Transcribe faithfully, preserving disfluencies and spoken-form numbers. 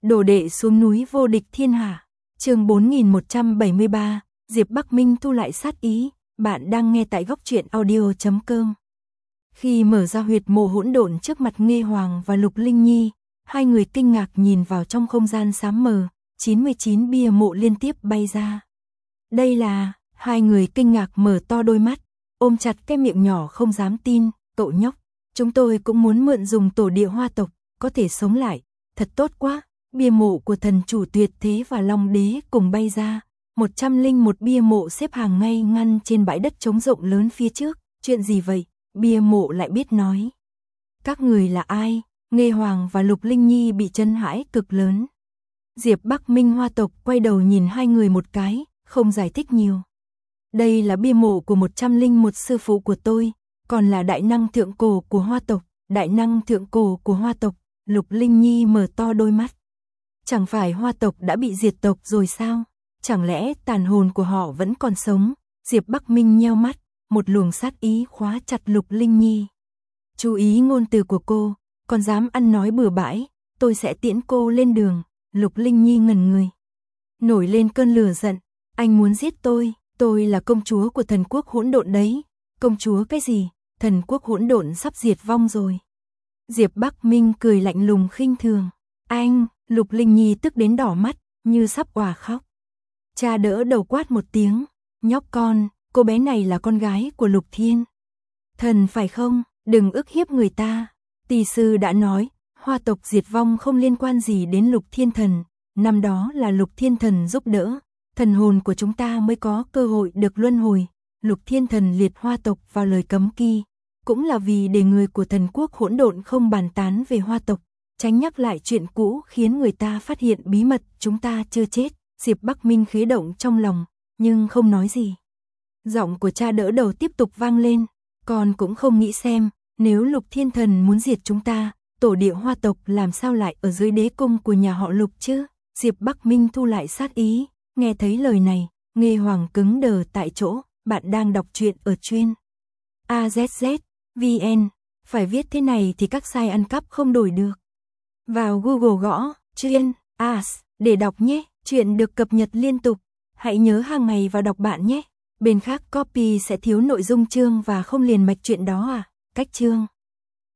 Đồ đệ xuống núi vô địch thiên hạ. Chương bốn nghìn một trăm bảy mươi ba, Diệp Bắc Minh thu lại sát ý. Bạn đang nghe tại góc truyện audio chấm com. Khi mở ra huyệt mộ hỗn độn trước mặt Nghê Hoàng và Lục Linh Nhi, hai người kinh ngạc nhìn vào trong không gian xám mờ, chín mươi chín bia mộ liên tiếp bay ra. Đây là, hai người kinh ngạc mở to đôi mắt, ôm chặt cái miệng nhỏ không dám tin, cậu nhóc, chúng tôi cũng muốn mượn dùng tổ địa Hoa tộc, có thể sống lại, thật tốt quá. Bia mộ của thần chủ tuyệt thế và Long đế cùng bay ra, một trăm linh một bia mộ xếp hàng ngay ngăn trên bãi đất trống rộng lớn phía trước. Chuyện gì vậy? Bia mộ lại biết nói. Các người là ai? Nghê Hoàng và Lục Linh Nhi bị chấn hãi cực lớn. Diệp Bắc Minh Hoa tộc quay đầu nhìn hai người một cái, không giải thích nhiều. Đây là bia mộ của một trăm linh một sư phụ của tôi, còn là đại năng thượng cổ của Hoa tộc, đại năng thượng cổ của Hoa tộc. Lục Linh Nhi mở to đôi mắt. Chẳng phải Hoa tộc đã bị diệt tộc rồi sao? Chẳng lẽ tàn hồn của họ vẫn còn sống? Diệp Bắc Minh nheo mắt, một luồng sát ý khóa chặt Lục Linh Nhi. Chú ý ngôn từ của cô, còn dám ăn nói bừa bãi, tôi sẽ tiễn cô lên đường. Lục Linh Nhi ngẩn người, nổi lên cơn lửa giận, anh muốn giết tôi, tôi là công chúa của thần quốc hỗn độn đấy. Công chúa cái gì? Thần quốc hỗn độn sắp diệt vong rồi. Diệp Bắc Minh cười lạnh lùng khinh thường. Anh, Lục Linh Nhi tức đến đỏ mắt, như sắp òa khóc. Cha đỡ đầu quát một tiếng, nhóc con, cô bé này là con gái của Lục Thiên Thần phải không? Đừng ức hiếp người ta. Tỷ sư đã nói, Hoa tộc diệt vong không liên quan gì đến Lục Thiên Thần, năm đó là Lục Thiên Thần giúp đỡ, thần hồn của chúng ta mới có cơ hội được luân hồi. Lục Thiên Thần liệt Hoa tộc vào lời cấm kỵ, cũng là vì để người của thần quốc hỗn độn không bàn tán về Hoa tộc, tránh nhắc lại chuyện cũ khiến người ta phát hiện bí mật chúng ta chưa chết. Diệp Bắc Minh khế động trong lòng, nhưng không nói gì. Giọng của cha đỡ đầu tiếp tục vang lên, con cũng không nghĩ xem, nếu Lục Thiên Thần muốn diệt chúng ta, tổ địa Hoa tộc làm sao lại ở dưới đế cung của nhà họ Lục chứ? Diệp Bắc Minh thu lại sát ý, nghe thấy lời này, Nghê Hoàng cứng đờ tại chỗ. Bạn đang đọc truyện ở chuyên a zét zét vê en, phải viết thế này thì các site ăn cắp không đổi được. Vào Google gõ chuyên as để đọc nhé, chuyện được cập nhật liên tục. Hãy nhớ hàng ngày vào đọc bạn nhé. Bên khác copy sẽ thiếu nội dung chương và không liền mạch chuyện đó à? Cách chương